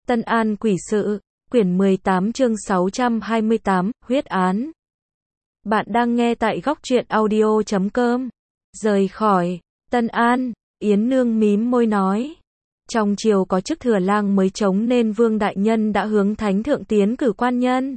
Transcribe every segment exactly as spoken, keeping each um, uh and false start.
Tân An quỷ sự, quyển mười tám chương sáu trăm hai mươi tám, huyết án. Bạn đang nghe tại góc truyện audio chấm com. Rời khỏi Tân An, Yến Nương mím môi nói. Trong triều có chức thừa lang mới trống nên Vương Đại Nhân đã hướng Thánh Thượng tiến cử quan nhân.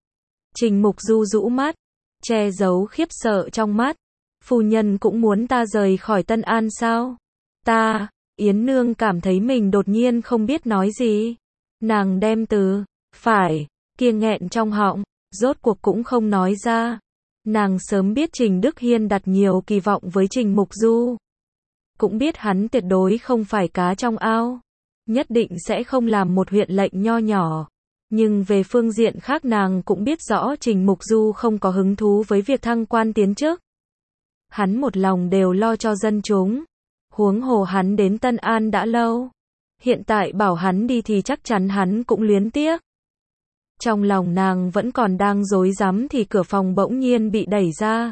Trình Mục Du rũ mắt, che giấu khiếp sợ trong mắt. Phu nhân cũng muốn ta rời khỏi Tân An sao? Ta, Yến Nương cảm thấy mình đột nhiên không biết nói gì. Nàng đem từ, phải, kia nghẹn trong họng, rốt cuộc cũng không nói ra. Nàng sớm biết Trình Đức Hiên đặt nhiều kỳ vọng với Trình Mục Du. Cũng biết hắn tuyệt đối không phải cá trong ao. Nhất định sẽ không làm một huyện lệnh nho nhỏ. Nhưng về phương diện khác nàng cũng biết rõ Trình Mục Du không có hứng thú với việc thăng quan tiến chức. Hắn một lòng đều lo cho dân chúng. Huống hồ hắn đến Tân An đã lâu. Hiện tại bảo hắn đi thì chắc chắn hắn cũng luyến tiếc. Trong lòng nàng vẫn còn đang rối rắm thì cửa phòng bỗng nhiên bị đẩy ra.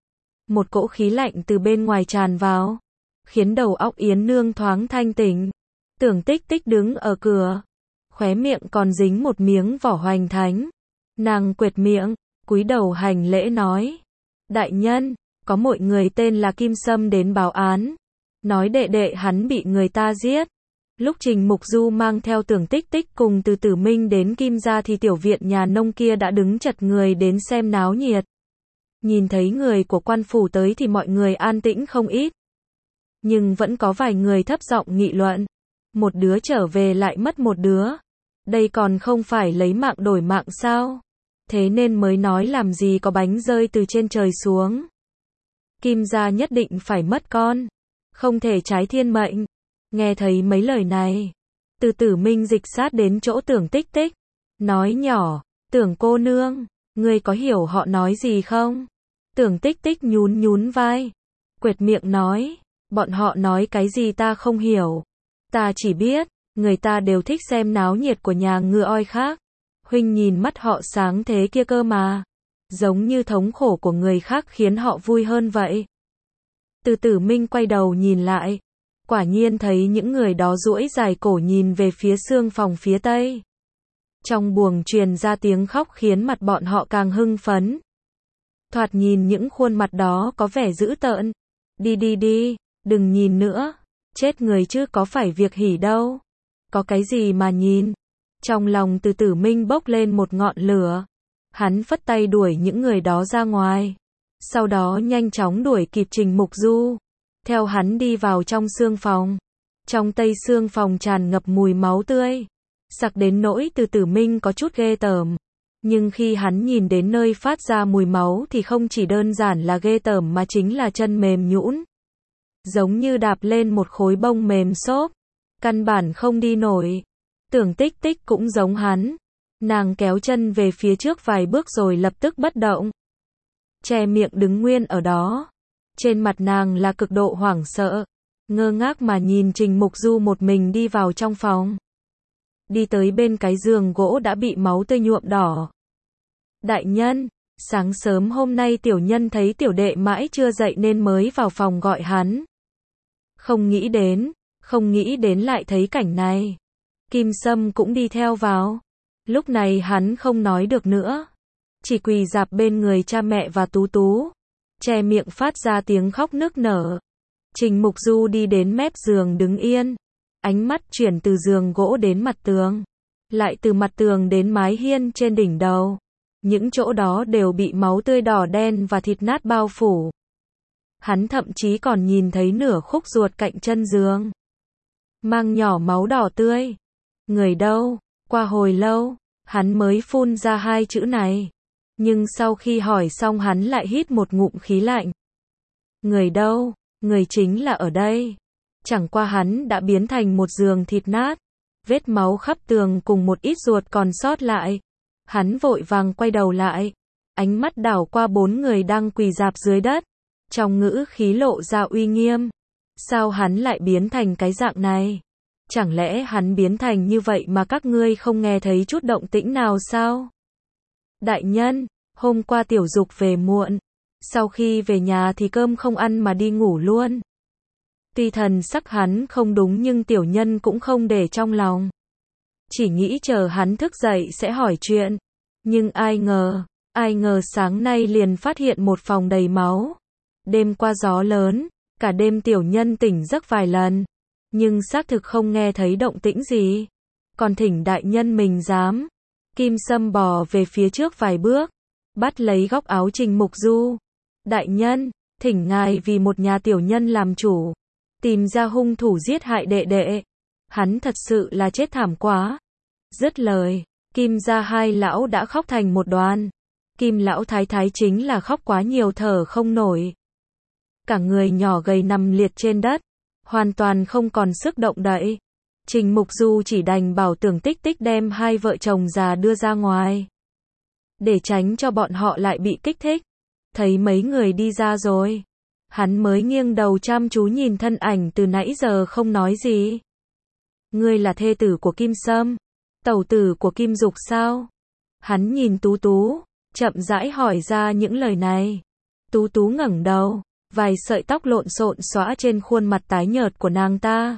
Một cỗ khí lạnh từ bên ngoài tràn vào, khiến đầu óc Yến Nương thoáng thanh tỉnh. Tưởng Tích Tích đứng ở cửa, khóe miệng còn dính một miếng vỏ hoành thánh. Nàng quệt miệng, cúi đầu hành lễ nói: Đại nhân, có một người tên là Kim Sâm đến báo án, nói đệ đệ hắn bị người ta giết. Lúc Trình Mục Du mang theo Tưởng Tích Tích cùng Từ Tử Minh đến Kim gia thì tiểu viện nhà nông kia đã đứng chật người đến xem náo nhiệt. Nhìn thấy người của quan phủ tới thì mọi người an tĩnh không ít. Nhưng vẫn có vài người thấp giọng nghị luận. Một đứa trở về lại mất một đứa. Đây còn không phải lấy mạng đổi mạng sao? Thế nên mới nói làm gì có bánh rơi từ trên trời xuống. Kim gia nhất định phải mất con. Không thể trái thiên mệnh. Nghe thấy mấy lời này, Từ Tử Minh dịch sát đến chỗ Tưởng Tích Tích, nói nhỏ: Tưởng cô nương, ngươi có hiểu họ nói gì không? Tưởng Tích Tích nhún nhún vai, quệt miệng nói: Bọn họ nói cái gì ta không hiểu. Ta chỉ biết, người ta đều thích xem náo nhiệt của nhà ngựa oi khác. Huynh nhìn mắt họ sáng thế kia cơ mà. Giống như thống khổ của người khác khiến họ vui hơn vậy. Từ Tử Minh quay đầu nhìn lại. Quả nhiên thấy những người đó duỗi dài cổ nhìn về phía xương phòng phía tây. Trong buồng truyền ra tiếng khóc khiến mặt bọn họ càng hưng phấn. Thoạt nhìn những khuôn mặt đó có vẻ dữ tợn. Đi đi đi, đừng nhìn nữa. Chết người chứ có phải việc hỉ đâu. Có cái gì mà nhìn. Trong lòng Từ Tử Minh bốc lên một ngọn lửa. Hắn phất tay đuổi những người đó ra ngoài. Sau đó nhanh chóng đuổi kịp Trình Mục Du. Theo hắn đi vào trong xương phòng. Trong tây xương phòng tràn ngập mùi máu tươi. Sặc đến nỗi Từ Tử Minh có chút ghê tởm. Nhưng khi hắn nhìn đến nơi phát ra mùi máu thì không chỉ đơn giản là ghê tởm mà chính là chân mềm nhũn. Giống như đạp lên một khối bông mềm xốp. Căn bản không đi nổi. Tưởng Tích Tích cũng giống hắn. Nàng kéo chân về phía trước vài bước rồi lập tức bất động. Che miệng đứng nguyên ở đó. Trên mặt nàng là cực độ hoảng sợ, ngơ ngác mà nhìn Trình Mục Du một mình đi vào trong phòng. Đi tới bên cái giường gỗ đã bị máu tươi nhuộm đỏ. Đại nhân, sáng sớm hôm nay tiểu nhân thấy tiểu đệ mãi chưa dậy nên mới vào phòng gọi hắn. Không nghĩ đến, không nghĩ đến lại thấy cảnh này. Kim Sâm cũng đi theo vào. Lúc này hắn không nói được nữa. Chỉ quỳ rạp bên người cha mẹ và Tú Tú. Che miệng phát ra tiếng khóc nức nở. Trình Mục Du đi đến mép giường đứng yên. Ánh mắt chuyển từ giường gỗ đến mặt tường. Lại từ mặt tường đến mái hiên trên đỉnh đầu. Những chỗ đó đều bị máu tươi đỏ đen và thịt nát bao phủ. Hắn thậm chí còn nhìn thấy nửa khúc ruột cạnh chân giường. Mang nhỏ máu đỏ tươi. Người đâu? Qua hồi lâu, hắn mới phun ra hai chữ này. Nhưng sau khi hỏi xong hắn lại hít một ngụm khí lạnh. Người đâu? Người chính là ở đây. Chẳng qua hắn đã biến thành một giường thịt nát. Vết máu khắp tường cùng một ít ruột còn sót lại. Hắn vội vàng quay đầu lại. Ánh mắt đảo qua bốn người đang quỳ rạp dưới đất. Trong ngữ khí lộ ra uy nghiêm. Sao hắn lại biến thành cái dạng này? Chẳng lẽ hắn biến thành như vậy mà các ngươi không nghe thấy chút động tĩnh nào sao? Đại nhân, hôm qua Tiểu Dục về muộn. Sau khi về nhà thì cơm không ăn mà đi ngủ luôn. Tuy thần sắc hắn không đúng nhưng tiểu nhân cũng không để trong lòng. chỉ nghĩ chờ hắn thức dậy sẽ hỏi chuyện. Nhưng ai ngờ, ai ngờ sáng nay liền phát hiện một phòng đầy máu. Đêm qua gió lớn, cả đêm tiểu nhân tỉnh giấc vài lần, nhưng xác thực không nghe thấy động tĩnh gì. Còn thỉnh đại nhân mình dám. Kim Sâm bò về phía trước vài bước, bắt lấy góc áo Trình Mục Du. Đại nhân, thỉnh ngài vì một nhà tiểu nhân làm chủ, tìm ra hung thủ giết hại đệ đệ. Hắn thật sự là chết thảm quá. Dứt lời, Kim gia hai lão đã khóc thành một đoàn. Kim lão thái thái chính là khóc quá nhiều thở không nổi. Cả người nhỏ gầy nằm liệt trên đất, hoàn toàn không còn sức động đậy. Trình Mục Du chỉ đành bảo Tưởng Tích Tích đem hai vợ chồng già đưa ra ngoài, để tránh cho bọn họ lại bị kích thích. Thấy mấy người đi ra rồi, hắn mới nghiêng đầu chăm chú nhìn thân ảnh từ nãy giờ không nói gì. Ngươi là thê tử của Kim Sâm, tẩu tử của Kim Dục sao? Hắn nhìn Tú Tú, chậm rãi hỏi ra những lời này. Tú Tú ngẩng đầu, vài sợi tóc lộn xộn xõa trên khuôn mặt tái nhợt của nàng ta,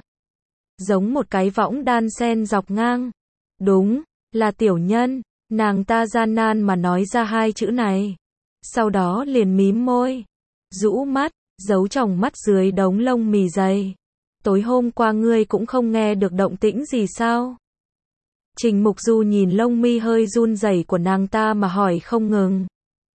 giống một cái võng đan sen dọc ngang. Đúng, là tiểu nhân. Nàng ta gian nan mà nói ra hai chữ này, sau đó liền mím môi, rũ mắt, giấu tròng mắt dưới đống lông mì dày. Tối hôm qua ngươi cũng không nghe được động tĩnh gì sao? Trình Mục Du nhìn lông mi hơi run rẩy của nàng ta mà hỏi không ngừng.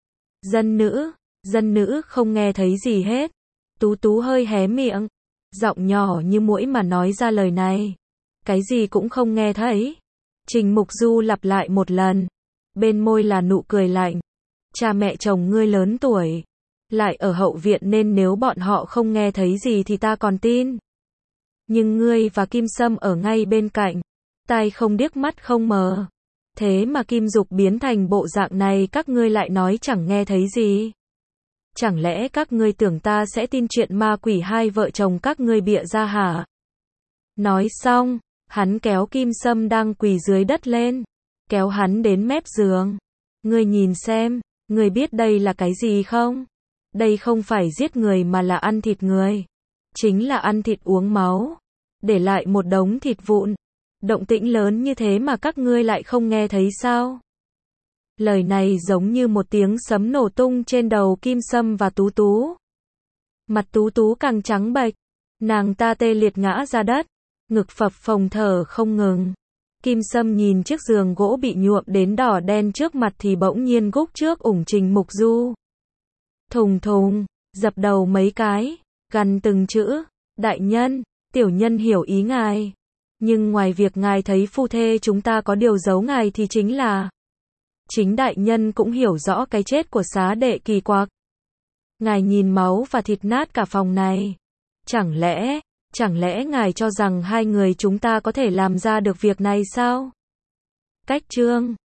Dân nữ, dân nữ không nghe thấy gì hết. Tú Tú hơi hé miệng, giọng nhỏ như muỗi mà nói ra lời này. Cái gì cũng không nghe thấy. Trình Mục Du lặp lại một lần, bên môi là nụ cười lạnh. Cha mẹ chồng ngươi lớn tuổi, lại ở hậu viện nên nếu bọn họ không nghe thấy gì thì ta còn tin. Nhưng ngươi và Kim Sâm ở ngay bên cạnh, tai không điếc mắt không mờ. Thế mà Kim Dục biến thành bộ dạng này các ngươi lại nói chẳng nghe thấy gì. Chẳng lẽ các ngươi tưởng ta sẽ tin chuyện ma quỷ hai vợ chồng các ngươi bịa ra hả? Nói xong, hắn kéo Kim Sâm đang quỳ dưới đất lên, kéo hắn đến mép giường. Ngươi nhìn xem, ngươi biết đây là cái gì không? Đây không phải giết người mà là ăn thịt người. Chính là ăn thịt uống máu, để lại một đống thịt vụn. Động tĩnh lớn như thế mà các ngươi lại không nghe thấy sao? Lời này giống như một tiếng sấm nổ tung trên đầu Kim Sâm và Tú Tú. Mặt Tú Tú càng trắng bệch, nàng ta tê liệt ngã ra đất, ngực phập phồng thở không ngừng. Kim Sâm nhìn chiếc giường gỗ bị nhuộm đến đỏ đen trước mặt thì bỗng nhiên gúc trước ủng Trình Mục Du. Thùng thùng, dập đầu mấy cái, gằn từng chữ, đại nhân, tiểu nhân hiểu ý ngài. Nhưng ngoài việc ngài thấy phu thê chúng ta có điều giấu ngài thì chính là, chính đại nhân cũng hiểu rõ cái chết của xá đệ kỳ quặc. Ngài nhìn máu và thịt nát cả phòng này. Chẳng lẽ, chẳng lẽ ngài cho rằng hai người chúng ta có thể làm ra được việc này sao? Cách chương